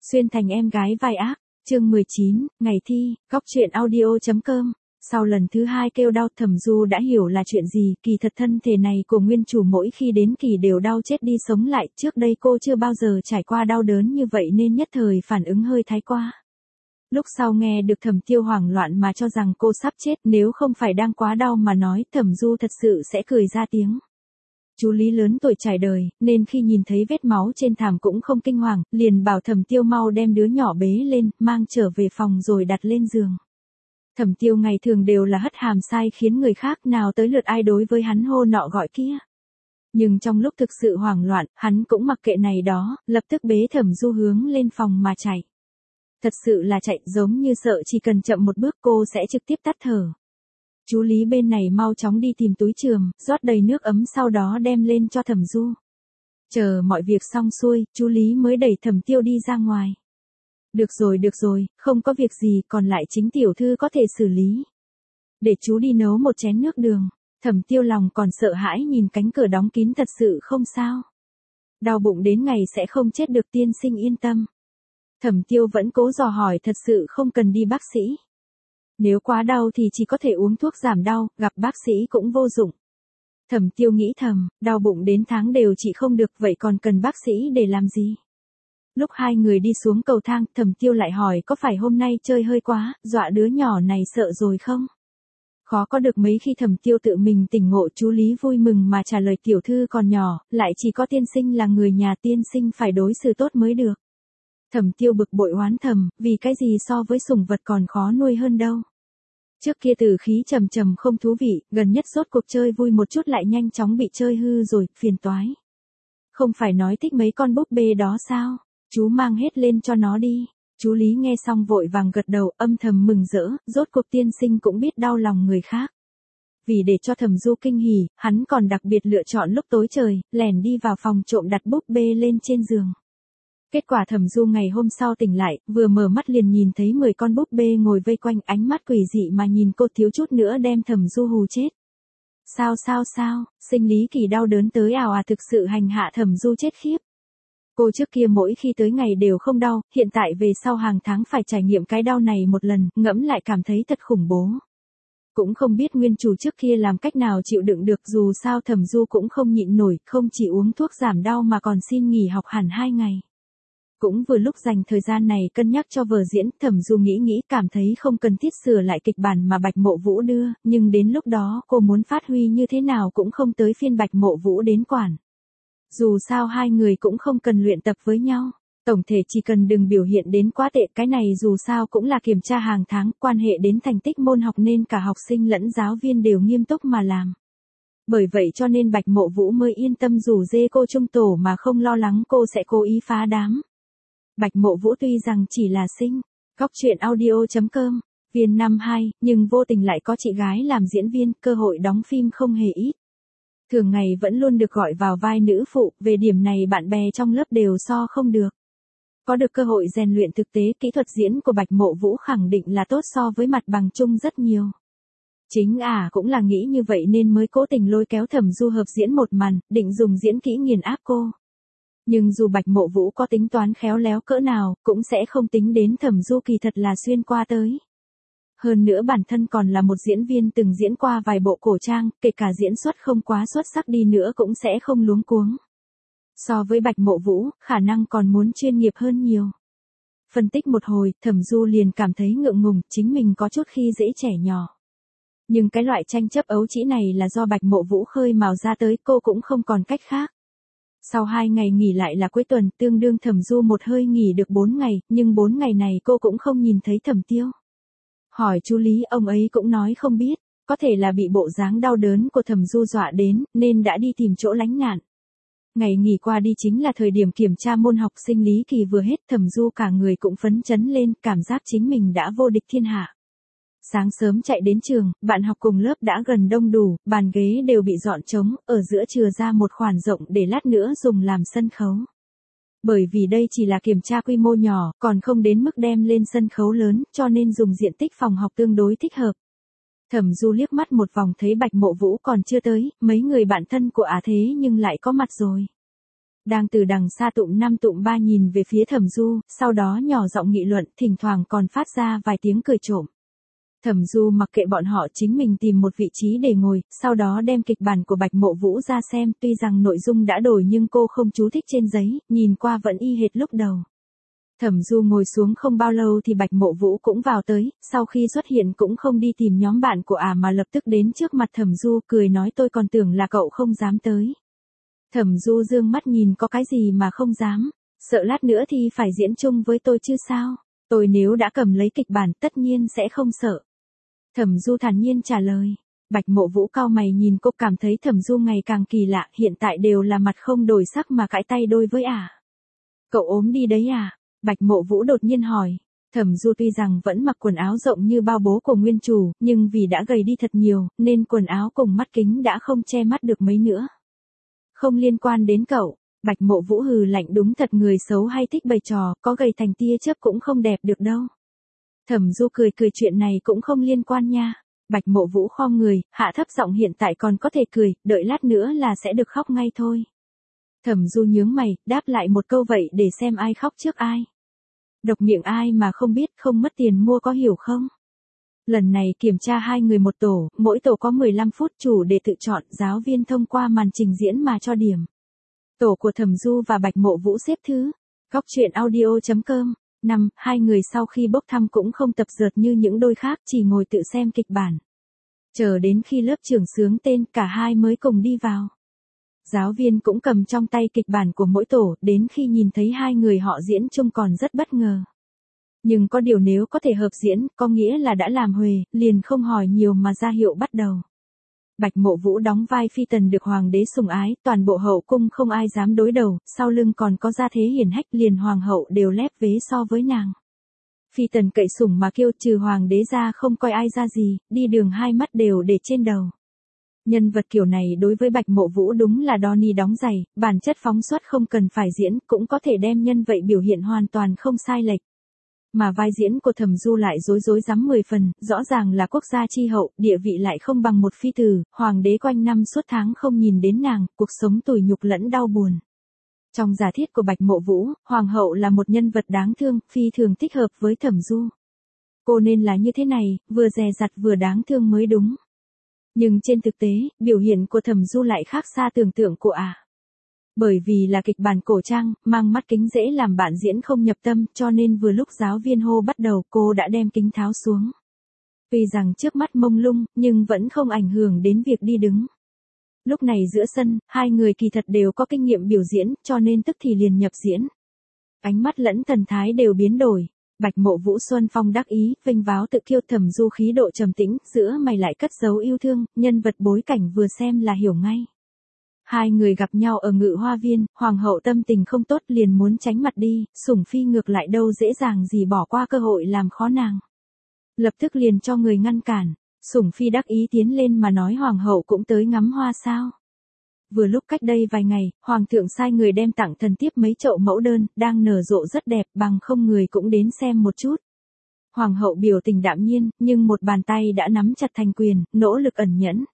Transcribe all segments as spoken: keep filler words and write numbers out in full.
Xuyên thành em gái vai ác, chương mười chín, ngày thi, góc truyện audio.com. Sau lần thứ hai kêu đau, Thẩm Du đã hiểu là chuyện gì. Kỳ thật thân thể này của nguyên chủ mỗi khi đến kỳ đều đau chết đi sống lại. Trước đây cô chưa bao giờ trải qua đau đớn như vậy nên nhất thời phản ứng hơi thái quá. Lúc sau nghe được Thẩm Tiêu hoảng loạn mà cho rằng cô sắp chết, nếu không phải đang quá đau mà nói, Thẩm Du thật sự sẽ cười ra tiếng. Chú Lý lớn tuổi trải đời, nên khi nhìn thấy vết máu trên thảm cũng không kinh hoàng, liền bảo Thẩm Tiêu mau đem đứa nhỏ bế lên, mang trở về phòng rồi đặt lên giường. Thẩm Tiêu ngày thường đều là hất hàm sai khiến người khác, nào tới lượt ai đối với hắn hô nọ gọi kia. Nhưng trong lúc thực sự hoảng loạn, hắn cũng mặc kệ này đó, lập tức bế Thẩm Du hướng lên phòng mà chạy. Thật sự là chạy, giống như sợ chỉ cần chậm một bước cô sẽ trực tiếp tắt thở. Chú Lý bên này mau chóng đi tìm túi chườm, rót đầy nước ấm sau đó đem lên cho Thẩm Du. Chờ mọi việc xong xuôi, chú Lý mới đẩy Thẩm Tiêu đi ra ngoài. Được rồi được rồi, không có việc gì, còn lại chính tiểu thư có thể xử lý. Để chú đi nấu một chén nước đường. Thẩm Tiêu lòng còn sợ hãi nhìn cánh cửa đóng kín, thật sự không sao. Đau bụng đến ngày sẽ không chết được, tiên sinh yên tâm. Thẩm Tiêu vẫn cố dò hỏi, thật sự không cần đi bác sĩ. Nếu quá đau thì chỉ có thể uống thuốc giảm đau, gặp bác sĩ cũng vô dụng. Thẩm Tiêu nghĩ thầm, đau bụng đến tháng đều trị không được, vậy còn cần bác sĩ để làm gì? Lúc hai người đi xuống cầu thang, Thẩm Tiêu lại hỏi, có phải hôm nay chơi hơi quá, dọa đứa nhỏ này sợ rồi không? Khó có được mấy khi Thẩm Tiêu tự mình tỉnh ngộ, chú Lý vui mừng mà trả lời, tiểu thư còn nhỏ, lại chỉ có tiên sinh là người nhà, tiên sinh phải đối xử tốt mới được. Thẩm Tiêu bực bội oán thầm, vì cái gì so với sủng vật còn khó nuôi hơn đâu. Trước kia từ khí trầm trầm không thú vị, gần nhất rốt cuộc chơi vui một chút lại nhanh chóng bị chơi hư rồi, phiền toái. Không phải nói thích mấy con búp bê đó sao, chú mang hết lên cho nó đi. Chú Lý nghe xong vội vàng gật đầu, âm thầm mừng rỡ, rốt cuộc tiên sinh cũng biết đau lòng người khác. Vì để cho Thẩm Du kinh hỉ, hắn còn đặc biệt lựa chọn lúc tối trời, lẻn đi vào phòng trộm đặt búp bê lên trên giường. Kết quả Thẩm Du ngày hôm sau tỉnh lại, vừa mở mắt liền nhìn thấy mười con búp bê ngồi vây quanh, ánh mắt quỷ dị mà nhìn cô, thiếu chút nữa đem Thẩm Du hù chết. Sao sao sao, sinh lý kỳ đau đớn tới ào à, thực sự hành hạ Thẩm Du chết khiếp. Cô trước kia mỗi khi tới ngày đều không đau, hiện tại về sau hàng tháng phải trải nghiệm cái đau này một lần, ngẫm lại cảm thấy thật khủng bố. Cũng không biết nguyên chủ trước kia làm cách nào chịu đựng được, dù sao Thẩm Du cũng không nhịn nổi, không chỉ uống thuốc giảm đau mà còn xin nghỉ học hẳn hai ngày. Cũng vừa lúc dành thời gian này cân nhắc cho vở diễn, Thẩm Du nghĩ nghĩ cảm thấy không cần thiết sửa lại kịch bản mà Bạch Mộ Vũ đưa, nhưng đến lúc đó cô muốn phát huy như thế nào cũng không tới phiên Bạch Mộ Vũ đến quản. Dù sao hai người cũng không cần luyện tập với nhau, tổng thể chỉ cần đừng biểu hiện đến quá tệ, cái này dù sao cũng là kiểm tra hàng tháng, quan hệ đến thành tích môn học nên cả học sinh lẫn giáo viên đều nghiêm túc mà làm. Bởi vậy cho nên Bạch Mộ Vũ mới yên tâm rủ dê cô trung tổ mà không lo lắng cô sẽ cố ý phá đám. Bạch Mộ Vũ tuy rằng chỉ là sinh, góc truyện audio.com, viên năm hai, nhưng vô tình lại có chị gái làm diễn viên, cơ hội đóng phim không hề ít. Thường ngày vẫn luôn được gọi vào vai nữ phụ, về điểm này bạn bè trong lớp đều so không được. Có được cơ hội rèn luyện thực tế, kỹ thuật diễn của Bạch Mộ Vũ khẳng định là tốt so với mặt bằng chung rất nhiều. Chính ả à, cũng là nghĩ như vậy nên mới cố tình lôi kéo Thẩm Du hợp diễn một màn, định dùng diễn kỹ nghiền áp cô. Nhưng dù Bạch Mộ Vũ có tính toán khéo léo cỡ nào, cũng sẽ không tính đến Thẩm Du kỳ thật là xuyên qua tới. Hơn nữa bản thân còn là một diễn viên từng diễn qua vài bộ cổ trang, kể cả diễn xuất không quá xuất sắc đi nữa cũng sẽ không luống cuống. So với Bạch Mộ Vũ, khả năng còn muốn chuyên nghiệp hơn nhiều. Phân tích một hồi, Thẩm Du liền cảm thấy ngượng ngùng, chính mình có chút khi dễ trẻ nhỏ. Nhưng cái loại tranh chấp ấu trĩ này là do Bạch Mộ Vũ khơi mào ra tới, cô cũng không còn cách khác. Sau hai ngày nghỉ lại là cuối tuần, tương đương Thẩm Du một hơi nghỉ được bốn ngày, nhưng bốn ngày này cô cũng không nhìn thấy Thẩm Tiêu. Hỏi chú Lý, ông ấy cũng nói không biết, có thể là bị bộ dáng đau đớn của Thẩm Du dọa đến, nên đã đi tìm chỗ lánh nạn. Ngày nghỉ qua đi chính là thời điểm kiểm tra môn học, sinh lý kỳ vừa hết, Thẩm Du cả người cũng phấn chấn lên, cảm giác chính mình đã vô địch thiên hạ. Sáng sớm chạy đến trường, bạn học cùng lớp đã gần đông đủ, bàn ghế đều bị dọn trống, ở giữa chừa ra một khoảng rộng để lát nữa dùng làm sân khấu. Bởi vì đây chỉ là kiểm tra quy mô nhỏ, còn không đến mức đem lên sân khấu lớn, cho nên dùng diện tích phòng học tương đối thích hợp. Thẩm Du liếc mắt một vòng thấy Bạch Mộ Vũ còn chưa tới, mấy người bạn thân của ả thế nhưng lại có mặt rồi. đang từ đằng xa tụm năm tụm ba nhìn về phía Thẩm Du, sau đó nhỏ giọng nghị luận, thỉnh thoảng còn phát ra vài tiếng cười trộm. Thẩm Du mặc kệ bọn họ chính mình tìm một vị trí để ngồi, sau đó đem kịch bản của Bạch Mộ Vũ ra xem, tuy rằng nội dung đã đổi nhưng cô không chú thích trên giấy, nhìn qua vẫn y hệt lúc đầu. Thẩm Du ngồi xuống không bao lâu thì Bạch Mộ Vũ cũng vào tới, sau khi xuất hiện cũng không đi tìm nhóm bạn của ả mà lập tức đến trước mặt Thẩm Du cười nói tôi còn tưởng là cậu không dám tới. Thẩm Du dương mắt nhìn có cái gì mà không dám, sợ lát nữa thì phải diễn chung với tôi chứ sao, tôi nếu đã cầm lấy kịch bản tất nhiên sẽ không sợ. Thẩm Du thản nhiên trả lời. Bạch Mộ Vũ cau mày nhìn cô cảm thấy Thẩm Du ngày càng kỳ lạ, hiện tại đều là mặt không đổi sắc mà cãi tay đôi với ả. Cậu ốm đi đấy à? Bạch Mộ Vũ đột nhiên hỏi. Thẩm Du tuy rằng vẫn mặc quần áo rộng như bao bố của nguyên chủ, nhưng vì đã gầy đi thật nhiều, nên quần áo cùng mắt kính đã không che mắt được mấy nữa. Không liên quan đến cậu. Bạch Mộ Vũ hừ lạnh đúng thật người xấu hay thích bày trò, có gầy thành tia chớp cũng không đẹp được đâu. Thẩm Du cười cười chuyện này cũng không liên quan nha. Bạch Mộ Vũ khom người, hạ thấp giọng hiện tại còn có thể cười, đợi lát nữa là sẽ được khóc ngay thôi. Thẩm Du nhướng mày, đáp lại một câu vậy để xem ai khóc trước ai. Độc miệng ai mà không biết không mất tiền mua có hiểu không? Lần này kiểm tra hai người một tổ, mỗi tổ có mười lăm phút chủ để tự chọn, giáo viên thông qua màn trình diễn mà cho điểm. Tổ của Thẩm Du và Bạch Mộ Vũ xếp thứ. Góc truyện audio chấm com. Năm, hai người sau khi bốc thăm cũng không tập dượt như những đôi khác, chỉ ngồi tự xem kịch bản. Chờ đến khi lớp trưởng xướng tên, cả hai mới cùng đi vào. Giáo viên cũng cầm trong tay kịch bản của mỗi tổ, đến khi nhìn thấy hai người họ diễn chung còn rất bất ngờ. Nhưng có điều nếu có thể hợp diễn, có nghĩa là đã làm huề, liền không hỏi nhiều mà ra hiệu bắt đầu. Bạch Mộ Vũ đóng vai phi tần được hoàng đế sủng ái, toàn bộ hậu cung không ai dám đối đầu, sau lưng còn có gia thế hiển hách, liền hoàng hậu đều lép vế so với nàng. Phi tần cậy sủng mà kêu, trừ hoàng đế ra không coi ai ra gì, đi đường hai mắt đều để trên đầu. Nhân vật kiểu này đối với Bạch Mộ Vũ đúng là đo ni đóng giày, bản chất phóng xuất không cần phải diễn, cũng có thể đem nhân vậy biểu hiện hoàn toàn không sai lệch. Mà vai diễn của Thẩm Du lại rối rối rắm mười phần, rõ ràng là quốc gia chi hậu, địa vị lại không bằng một phi tử, hoàng đế quanh năm suốt tháng không nhìn đến nàng, cuộc sống tủi nhục lẫn đau buồn. Trong giả thiết của Bạch Mộ Vũ, hoàng hậu là một nhân vật đáng thương, phi thường thích hợp với Thẩm Du. Cô nên là như thế này, vừa dè dặt vừa đáng thương mới đúng. Nhưng trên thực tế, biểu hiện của Thẩm Du lại khác xa tưởng tượng của ả. À. Bởi vì là kịch bản cổ trang, mang mắt kính dễ làm bạn diễn không nhập tâm, cho nên vừa lúc giáo viên hô bắt đầu cô đã đem kính tháo xuống. Tuy rằng trước mắt mông lung, nhưng vẫn không ảnh hưởng đến việc đi đứng. Lúc này giữa sân, hai người kỳ thật đều có kinh nghiệm biểu diễn, cho nên tức thì liền nhập diễn. Ánh mắt lẫn thần thái đều biến đổi. Bạch Mộ Vũ xuân phong đắc ý, vênh váo tự kiêu, Thẩm Du khí độ trầm tĩnh, giữa mày lại cất giấu yêu thương, nhân vật bối cảnh vừa xem là hiểu ngay. Hai người gặp nhau ở Ngự Hoa Viên, hoàng hậu tâm tình không tốt liền muốn tránh mặt đi, sủng phi ngược lại đâu dễ dàng gì bỏ qua cơ hội làm khó nàng. Lập tức liền cho người ngăn cản, sủng phi đắc ý tiến lên mà nói hoàng hậu cũng tới ngắm hoa sao. Vừa lúc cách đây vài ngày, hoàng thượng sai người đem tặng thần tiếp mấy chậu mẫu đơn, đang nở rộ rất đẹp, bằng không người cũng đến xem một chút. Hoàng hậu biểu tình đạm nhiên, nhưng một bàn tay đã nắm chặt thành quyền, nỗ lực ẩn nhẫn.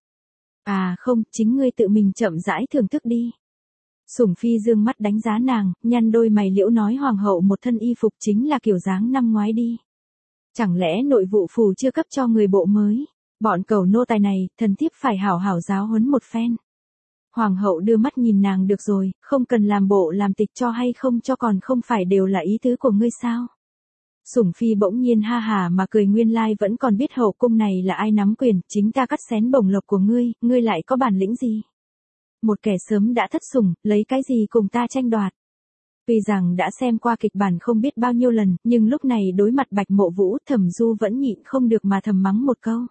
À không, chính ngươi tự mình chậm rãi thưởng thức đi. Sủng phi dương mắt đánh giá nàng, nhăn đôi mày liễu nói hoàng hậu một thân y phục chính là kiểu dáng năm ngoái đi. Chẳng lẽ nội vụ phủ chưa cấp cho người bộ mới? Bọn cẩu nô tài này, thần thiếp phải hảo hảo giáo huấn một phen. Hoàng hậu đưa mắt nhìn nàng được rồi, không cần làm bộ làm tịch cho hay không cho còn không phải đều là ý tứ của ngươi sao? Sủng phi bỗng nhiên ha hà mà cười nguyên lai vẫn còn biết hậu cung này là ai nắm quyền, chính ta cắt xén bổng lộc của ngươi, ngươi lại có bản lĩnh gì? Một kẻ sớm đã thất sủng, lấy cái gì cùng ta tranh đoạt? Tuy rằng đã xem qua kịch bản không biết bao nhiêu lần, nhưng lúc này đối mặt Bạch Mộ Vũ, Thẩm Du vẫn nhịn không được mà thầm mắng một câu.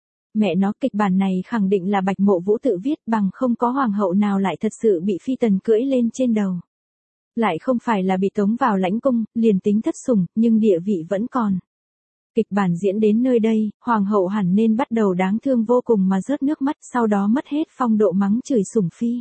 Mẹ nó, kịch bản này khẳng định là Bạch Mộ Vũ tự viết, bằng không có hoàng hậu nào lại thật sự bị phi tần cưỡi lên trên đầu. Lại không phải là bị tống vào lãnh cung, liền tính thất sủng, nhưng địa vị vẫn còn. Kịch bản diễn đến nơi đây, hoàng hậu hẳn nên bắt đầu đáng thương vô cùng mà rớt nước mắt, sau đó mất hết phong độ mắng chửi sủng phi.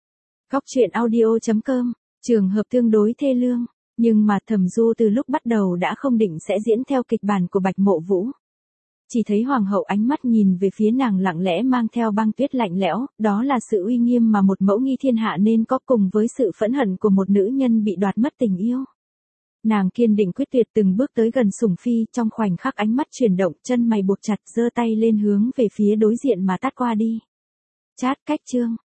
Góc truyện audio chấm com, trường hợp tương đối thê lương, nhưng mà Thẩm Du từ lúc bắt đầu đã không định sẽ diễn theo kịch bản của Bạch Mộ Vũ. chỉ thấy hoàng hậu ánh mắt nhìn về phía nàng lặng lẽ mang theo băng tuyết lạnh lẽo, đó là sự uy nghiêm mà một mẫu nghi thiên hạ nên có cùng với sự phẫn hận của một nữ nhân bị đoạt mất tình yêu. Nàng kiên định quyết tuyệt từng bước tới gần Sủng Phi, trong khoảnh khắc ánh mắt chuyển động, chân mày buộc chặt, giơ tay lên hướng về phía đối diện mà tát qua đi. Chát, cách chương.